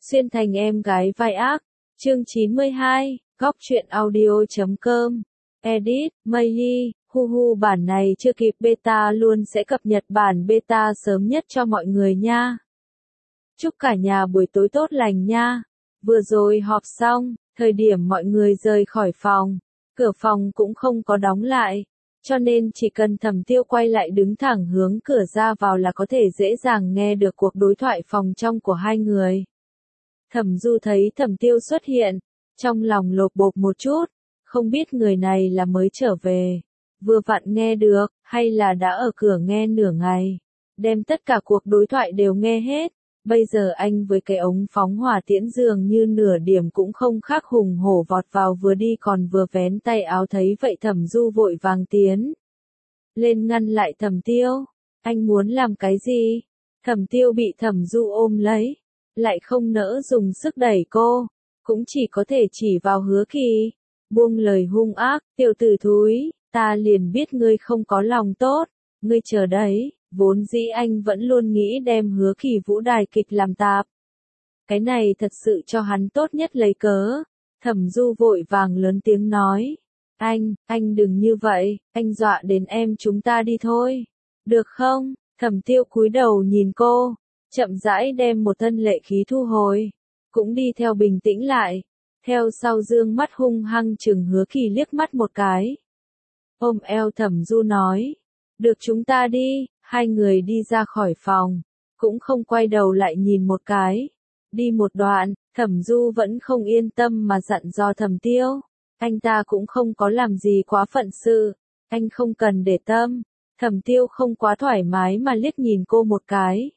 Xuyên thành em gái vai ác. Chương 92, góc truyện audio.com. Edit, Meili, bản này chưa kịp beta luôn sẽ cập nhật bản beta sớm nhất cho mọi người nha. Chúc cả nhà buổi tối tốt lành nha. Vừa rồi họp xong, thời điểm mọi người rời khỏi phòng, cửa phòng cũng không có đóng lại, cho nên chỉ cần Thẩm Tiêu quay lại đứng thẳng hướng cửa ra vào là có thể dễ dàng nghe được cuộc đối thoại phòng trong của hai người. Thẩm Du thấy Thẩm Tiêu xuất hiện, trong lòng lột bột một chút, không biết người này là mới trở về, vừa vặn nghe được, hay là đã ở cửa nghe nửa ngày, đem tất cả cuộc đối thoại đều nghe hết. Bây giờ anh với cái ống phóng hỏa tiễn dường như nửa điểm cũng không khác hùng hổ vọt vào vừa đi còn vừa vén tay áo, thấy vậy Thẩm Du vội vàng tiến lên ngăn lại Thẩm Tiêu. Anh muốn làm cái gì? Thẩm Tiêu bị Thẩm Du ôm lấy, lại không nỡ dùng sức đẩy cô, cũng chỉ có thể chỉ vào Hứa Kỳ, buông lời hung ác, tiểu tử thúi, ta liền biết ngươi không có lòng tốt, ngươi chờ đấy. Vốn dĩ anh vẫn luôn nghĩ đem Hứa Kỳ vũ đài kịch làm tạp. Cái này thật sự cho hắn tốt nhất lấy cớ. Thẩm Du vội vàng lớn tiếng nói. Anh đừng như vậy, anh dọa đến em chúng ta đi thôi. Được không? Thẩm Tiêu cúi đầu nhìn cô, chậm rãi đem một thân lệ khí thu hồi, cũng đi theo bình tĩnh lại, theo sau dương mắt hung hăng chừng Hứa Kỳ liếc mắt một cái. Ôm eo Thẩm Du nói. Được, chúng ta đi. Hai người đi ra khỏi phòng, cũng không quay đầu lại nhìn một cái. Đi một đoạn, Thẩm Du vẫn không yên tâm mà dặn dò Thẩm Tiêu. Anh ta cũng không có làm gì quá phận sự, anh không cần để tâm. Thẩm Tiêu không quá thoải mái mà liếc nhìn cô một cái.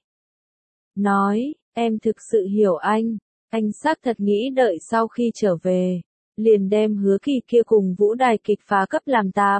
Nói, em thực sự hiểu anh xác thật nghĩ đợi sau khi trở về, liền đem Hứa Kỳ kia cùng vũ đài kịch phá cấp làm tạp.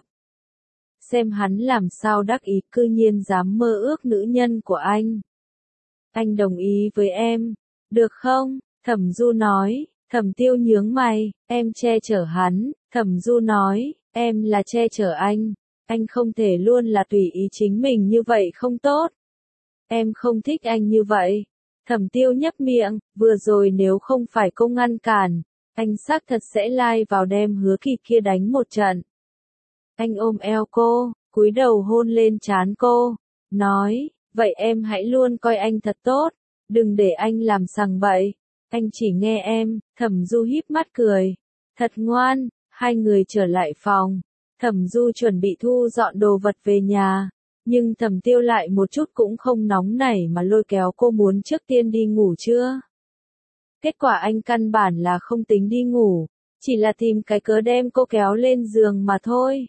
Xem hắn làm sao đắc ý, cư nhiên dám mơ ước nữ nhân của anh. Anh đồng ý với em, được không? Thẩm Du nói. Thẩm Tiêu nhướng mày, em che chở hắn. Thẩm Du nói, em là che chở anh không thể luôn là tùy ý chính mình như vậy không tốt. Em không thích anh như vậy. Thẩm Tiêu nhấp miệng, vừa rồi nếu không phải cô ngăn cản, anh xác thật sẽ lai vào đem Hứa Kỳ kia đánh một trận. Anh ôm eo cô, cúi đầu hôn lên trán cô, nói, vậy em hãy luôn coi anh thật tốt, đừng để anh làm sằng bậy, anh chỉ nghe em. Thẩm Du híp mắt cười, thật ngoan. Hai người trở lại phòng, Thẩm Du chuẩn bị thu dọn đồ vật về nhà, nhưng Thẩm Tiêu lại một chút cũng không nóng nảy mà lôi kéo cô muốn trước tiên đi ngủ chưa. Kết quả anh căn bản là không tính đi ngủ, chỉ là tìm cái cớ đem cô kéo lên giường mà thôi.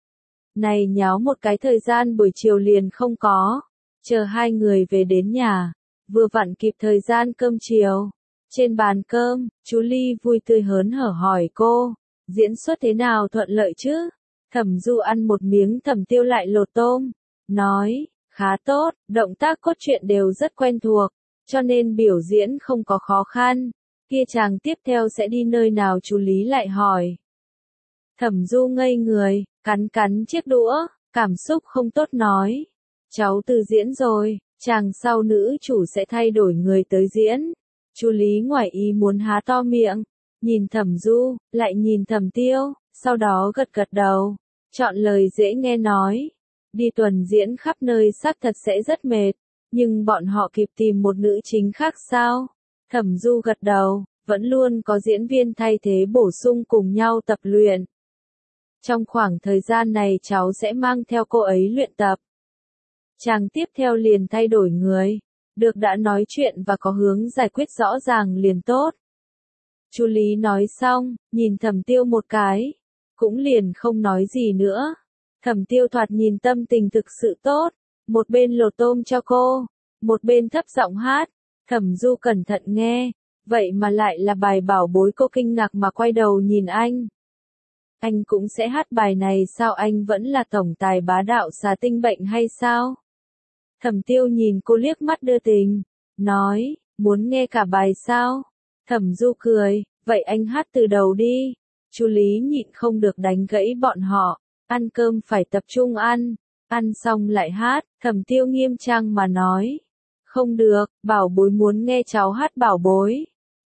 Này nháo một cái thời gian buổi chiều liền không có, chờ hai người về đến nhà, vừa vặn kịp thời gian cơm chiều. Trên bàn cơm, chú Ly vui tươi hớn hở hỏi cô, diễn xuất thế nào, thuận lợi chứ? Thẩm Du ăn một miếng, Thẩm Tiêu lại lột tôm, nói, khá tốt, động tác cốt truyện đều rất quen thuộc, cho nên biểu diễn không có khó khăn. Kia chàng tiếp theo sẽ đi nơi nào, chú Lý lại hỏi. Thẩm Du ngây người, cắn chiếc đũa, cảm xúc không tốt nói. Cháu từ diễn rồi, chàng sau nữ chủ sẽ thay đổi người tới diễn. Chú Lý ngoài ý muốn há to miệng, nhìn Thẩm Du, lại nhìn Thẩm Tiêu, sau đó gật đầu, chọn lời dễ nghe nói. Đi tuần diễn khắp nơi xác thật sẽ rất mệt, nhưng bọn họ kịp tìm một nữ chính khác sao? Thẩm Du gật đầu, vẫn luôn có diễn viên thay thế bổ sung cùng nhau tập luyện. Trong khoảng thời gian này cháu sẽ mang theo cô ấy luyện tập. Chàng tiếp theo liền thay đổi người. Được, đã nói chuyện và có hướng giải quyết rõ ràng liền tốt. Chú Lý nói xong, nhìn Thẩm Tiêu một cái, cũng liền không nói gì nữa. Thẩm Tiêu thoạt nhìn tâm tình thực sự tốt, một bên lột tôm cho cô, một bên thấp giọng hát. Thẩm Du cẩn thận nghe, vậy mà lại là bài Bảo Bối. Cô kinh ngạc mà quay đầu nhìn anh. Anh cũng sẽ hát bài này sao? Anh vẫn là tổng tài bá đạo xà tinh bệnh hay sao? Thẩm Tiêu nhìn cô liếc mắt đưa tình, nói, muốn nghe cả bài sao? Thẩm Du cười, vậy anh hát từ đầu đi. Chú Lý nhịn không được đánh gãy bọn họ, ăn cơm phải tập trung ăn xong lại hát. Thẩm Tiêu nghiêm trang mà nói, không được, Bảo Bối muốn nghe cháu hát Bảo Bối.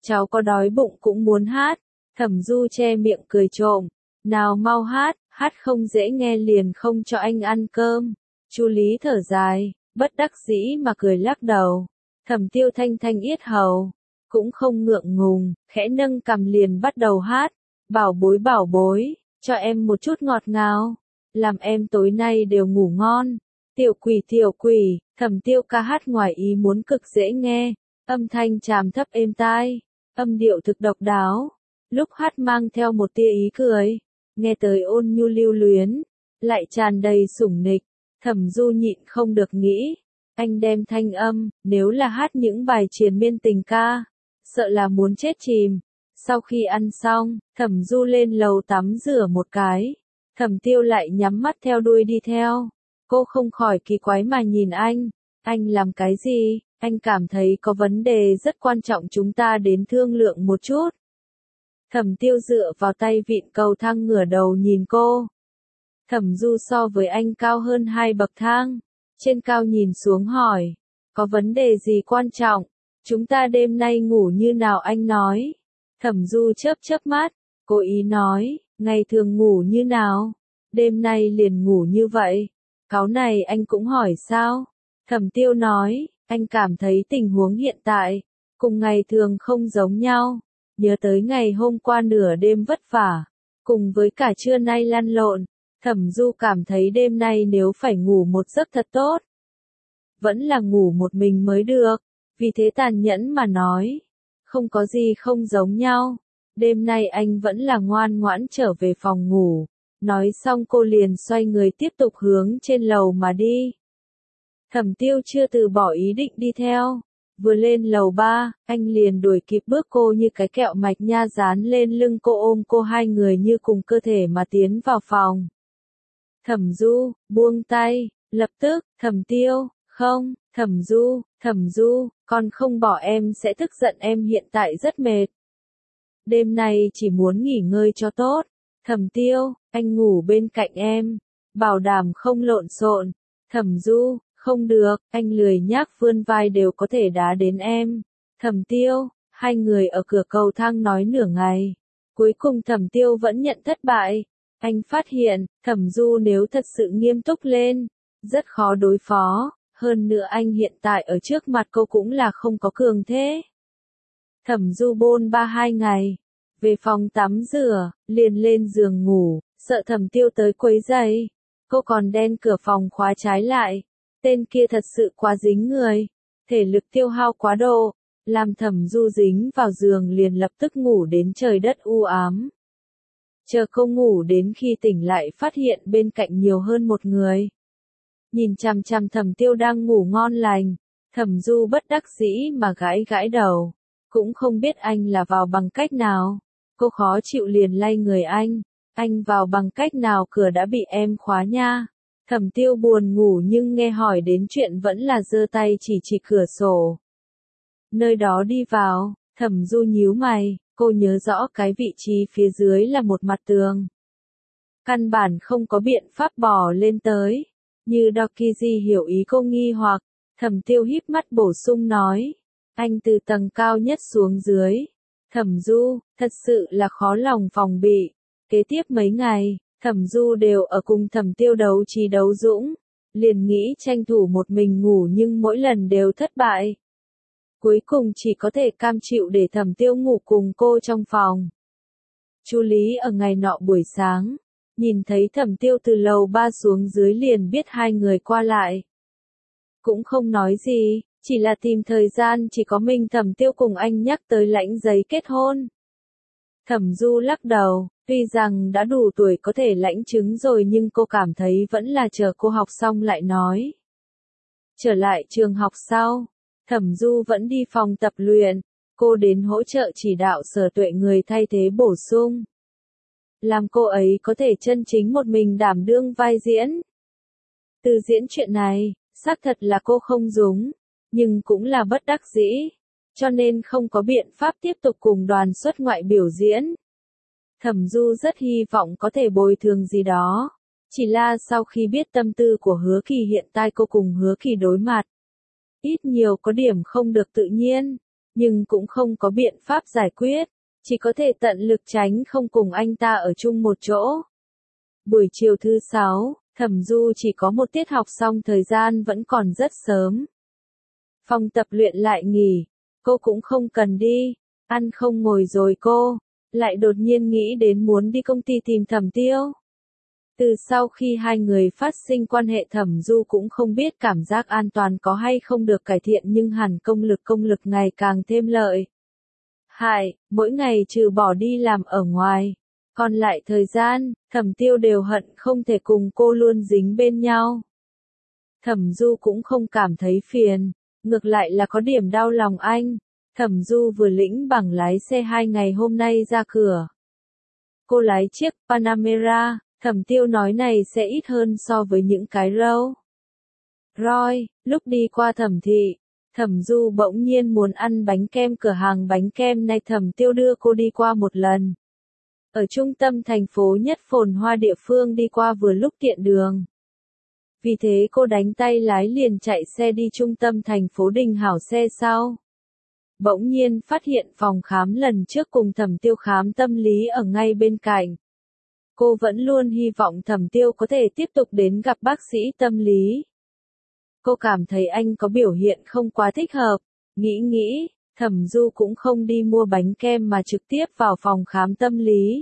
cháu có đói bụng cũng muốn hát. Thẩm Du che miệng cười trộm, nào mau hát, hát không dễ nghe liền không cho anh ăn cơm. Chu Lý thở dài, bất đắc dĩ mà cười lắc đầu. Thẩm Tiêu thanh thanh yết hầu, cũng không ngượng ngùng, khẽ nâng cằm liền bắt đầu hát. Bảo bối, cho em một chút ngọt ngào, làm em tối nay đều ngủ ngon. Tiểu quỷ, Thẩm Tiêu ca hát ngoài ý muốn cực dễ nghe, âm thanh tràm thấp êm tai, âm điệu thực độc đáo, lúc hát mang theo một tia ý cười, nghe tới ôn nhu lưu luyến, lại tràn đầy sủng nịch. Thẩm Du nhịn không được nghĩ, anh đem thanh âm, nếu là hát những bài triền miên tình ca, sợ là muốn chết chìm. Sau khi ăn xong, Thẩm Du lên lầu tắm rửa một cái, Thẩm Tiêu lại nhắm mắt theo đuôi đi theo. Cô không khỏi kỳ quái mà nhìn anh làm cái gì, anh cảm thấy có vấn đề rất quan trọng chúng ta đến thương lượng một chút. Thẩm Tiêu dựa vào tay vịn cầu thang ngửa đầu nhìn cô. Thẩm Du so với anh cao hơn 2 bậc thang, trên cao nhìn xuống hỏi, có vấn đề gì quan trọng, chúng ta đêm nay ngủ như nào anh nói. Thẩm Du chớp mắt, cố ý nói, ngày thường ngủ như nào, đêm nay liền ngủ như vậy. Cáo này anh cũng hỏi sao? Thẩm Tiêu nói, anh cảm thấy tình huống hiện tại, cùng ngày thường không giống nhau. Nhớ tới ngày hôm qua nửa đêm vất vả, cùng với cả trưa nay lăn lộn, Thẩm Du cảm thấy đêm nay nếu phải ngủ một giấc thật tốt. Vẫn là ngủ một mình mới được, vì thế tàn nhẫn mà nói, không có gì không giống nhau. Đêm nay anh vẫn là ngoan ngoãn trở về phòng ngủ. Nói xong cô liền xoay người tiếp tục hướng trên lầu mà đi. Thẩm Tiêu chưa từ bỏ ý định đi theo. Vừa lên lầu 3, anh liền đuổi kịp bước cô như cái kẹo mạch nha dán lên lưng cô ôm cô hai người như cùng cơ thể mà tiến vào phòng. Thẩm Du, buông tay, lập tức, Thẩm Tiêu, không, Thẩm Du, con không bỏ em sẽ tức giận em hiện tại rất mệt. Đêm nay chỉ muốn nghỉ ngơi cho tốt. Thẩm Tiêu, anh ngủ bên cạnh em, bảo đảm không lộn xộn. Thẩm Du, không được, anh lười nhác vươn vai đều có thể đá đến em. Thẩm Tiêu, hai người ở cửa cầu thang nói nửa ngày. Cuối cùng Thẩm Tiêu vẫn nhận thất bại. Anh phát hiện, Thẩm Du nếu thật sự nghiêm túc lên, rất khó đối phó, hơn nữa anh hiện tại ở trước mặt cô cũng là không có cường thế. Thẩm Du bôn ba 2 ngày. Về phòng tắm rửa, liền lên giường ngủ, sợ Thẩm Tiêu tới quấy rầy. Cô còn đen cửa phòng khóa trái lại. Tên kia thật sự quá dính người. Thể lực tiêu hao quá độ, làm Thẩm Du dính vào giường liền lập tức ngủ đến trời đất u ám. Chờ cô ngủ đến khi tỉnh lại phát hiện bên cạnh nhiều hơn một người. Nhìn chằm chằm Thẩm Tiêu đang ngủ ngon lành, Thẩm Du bất đắc dĩ mà gãi đầu. Cũng không biết anh là vào bằng cách nào. Cô khó chịu liền lay người anh vào bằng cách nào cửa đã bị em khóa nha. Thẩm Tiêu buồn ngủ nhưng nghe hỏi đến chuyện vẫn là giơ tay chỉ cửa sổ. Nơi đó đi vào, Thẩm Du nhíu mày, cô nhớ rõ cái vị trí phía dưới là một mặt tường. Căn bản không có biện pháp bò lên tới. Như Dokiji hiểu ý cô nghi hoặc, Thẩm Tiêu híp mắt bổ sung nói, anh từ tầng cao nhất xuống dưới. Thẩm Du, thật sự là khó lòng phòng bị. Kế tiếp mấy ngày, Thẩm Du đều ở cùng Thẩm Tiêu đấu trí đấu dũng, liền nghĩ tranh thủ một mình ngủ nhưng mỗi lần đều thất bại. Cuối cùng chỉ có thể cam chịu để Thẩm Tiêu ngủ cùng cô trong phòng. Chu Lý ở ngày nọ buổi sáng, nhìn thấy Thẩm Tiêu từ lầu 3 xuống dưới liền biết hai người qua lại. Cũng không nói gì, chỉ là tìm thời gian chỉ có mình Thẩm Tiêu cùng anh nhắc tới lãnh giấy kết hôn. Thẩm Du lắc đầu, tuy rằng đã đủ tuổi có thể lãnh chứng rồi nhưng cô cảm thấy vẫn là chờ cô học xong lại nói. Trở lại trường học sau, Thẩm Du vẫn đi phòng tập luyện, cô đến hỗ trợ chỉ đạo Sở Tuệ người thay thế bổ sung. Làm cô ấy có thể chân chính một mình đảm đương vai diễn. Từ diễn chuyện này, xác thật là cô không dùng, nhưng cũng là bất đắc dĩ, cho nên không có biện pháp tiếp tục cùng đoàn xuất ngoại biểu diễn. Thẩm Du rất hy vọng có thể bồi thường gì đó, chỉ là sau khi biết tâm tư của Hứa Kỳ hiện tại cô cùng Hứa Kỳ đối mặt, ít nhiều có điểm không được tự nhiên, nhưng cũng không có biện pháp giải quyết, chỉ có thể tận lực tránh không cùng anh ta ở chung một chỗ. Buổi chiều thứ 6, Thẩm Du chỉ có một tiết học xong thời gian vẫn còn rất sớm. Phòng tập luyện lại nghỉ, cô cũng không cần đi, ăn không ngồi rồi cô, lại đột nhiên nghĩ đến muốn đi công ty tìm Thẩm Tiêu. Từ sau khi hai người phát sinh quan hệ Thẩm Du cũng không biết cảm giác an toàn có hay không được cải thiện nhưng hẳn công lực ngày càng thêm lợi hại, mỗi ngày trừ bỏ đi làm ở ngoài. Còn lại thời gian, Thẩm Tiêu đều hận không thể cùng cô luôn dính bên nhau. Thẩm Du cũng không cảm thấy phiền, ngược lại là có điểm đau lòng anh. Thẩm Du vừa lĩnh bằng lái xe 2 ngày hôm nay ra cửa. Cô lái chiếc Panamera, Thẩm Tiêu nói này sẽ ít hơn so với những cái Rolls Royce. Lúc đi qua Thẩm thị, Thẩm Du bỗng nhiên muốn ăn bánh kem cửa hàng bánh kem này Thẩm Tiêu đưa cô đi qua một lần. Ở trung tâm thành phố nhất phồn hoa địa phương đi qua vừa lúc tiện đường. Vì thế cô đánh tay lái liền chạy xe đi trung tâm thành phố Đình Hảo xe sau. Bỗng nhiên phát hiện phòng khám lần trước cùng Thẩm Tiêu khám tâm lý ở ngay bên cạnh. Cô vẫn luôn hy vọng Thẩm Tiêu có thể tiếp tục đến gặp bác sĩ tâm lý. Cô cảm thấy anh có biểu hiện không quá thích hợp, nghĩ, Thẩm Du cũng không đi mua bánh kem mà trực tiếp vào phòng khám tâm lý.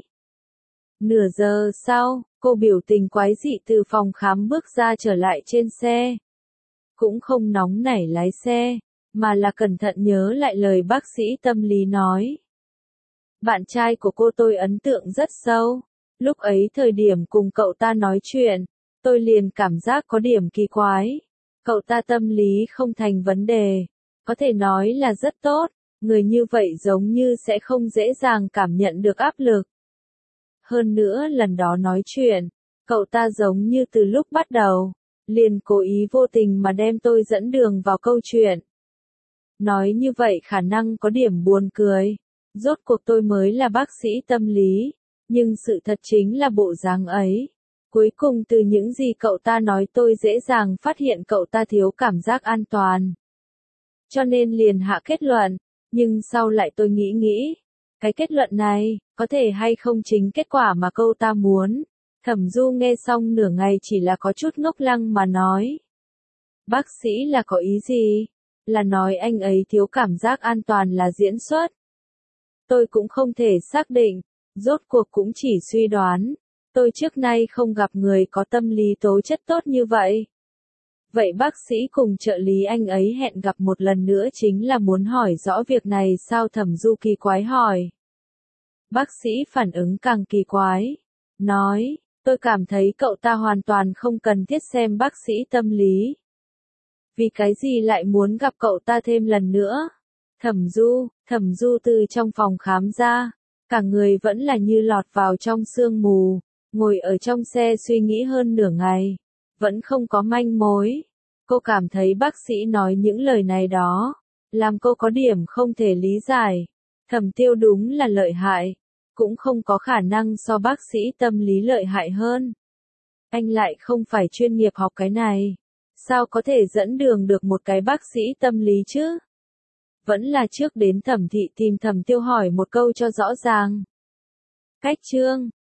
Nửa giờ sau, cô biểu tình quái dị từ phòng khám bước ra trở lại trên xe. Cũng không nóng nảy lái xe, mà là cẩn thận nhớ lại lời bác sĩ tâm lý nói. Bạn trai của cô tôi ấn tượng rất sâu. Lúc ấy thời điểm cùng cậu ta nói chuyện, tôi liền cảm giác có điểm kỳ quái. Cậu ta tâm lý không thành vấn đề, có thể nói là rất tốt, người như vậy giống như sẽ không dễ dàng cảm nhận được áp lực. Hơn nữa lần đó nói chuyện, cậu ta giống như từ lúc bắt đầu, liền cố ý vô tình mà đem tôi dẫn đường vào câu chuyện. Nói như vậy khả năng có điểm buồn cười, rốt cuộc tôi mới là bác sĩ tâm lý, nhưng sự thật chính là bộ dáng ấy. Cuối cùng từ những gì cậu ta nói tôi dễ dàng phát hiện cậu ta thiếu cảm giác an toàn. Cho nên liền hạ kết luận, nhưng sau lại tôi nghĩ, cái kết luận này, có thể hay không chính kết quả mà cậu ta muốn. Thẩm Du nghe xong nửa ngày chỉ là có chút ngốc lăng mà nói. Bác sĩ là có ý gì? Là nói anh ấy thiếu cảm giác an toàn là diễn xuất. Tôi cũng không thể xác định, rốt cuộc cũng chỉ suy đoán. Tôi trước nay không gặp người có tâm lý tố chất tốt như vậy. Vậy bác sĩ cùng trợ lý anh ấy hẹn gặp một lần nữa chính là muốn hỏi rõ việc này sao Thẩm Du kỳ quái hỏi. Bác sĩ phản ứng càng kỳ quái. Nói, tôi cảm thấy cậu ta hoàn toàn không cần thiết xem bác sĩ tâm lý. Vì cái gì lại muốn gặp cậu ta thêm lần nữa? Thẩm Du từ trong phòng khám ra, cả người vẫn là như lọt vào trong sương mù, ngồi ở trong xe suy nghĩ hơn nửa ngày, vẫn không có manh mối. Cô cảm thấy bác sĩ nói những lời này đó, làm cô có điểm không thể lý giải. Thẩm Tiêu đúng là lợi hại, cũng không có khả năng so bác sĩ tâm lý lợi hại hơn. Anh lại không phải chuyên nghiệp học cái này, sao có thể dẫn đường được một cái bác sĩ tâm lý chứ? Vẫn là trước đến Thẩm thị tìm Thẩm Tiêu hỏi một câu cho rõ ràng. Cách chương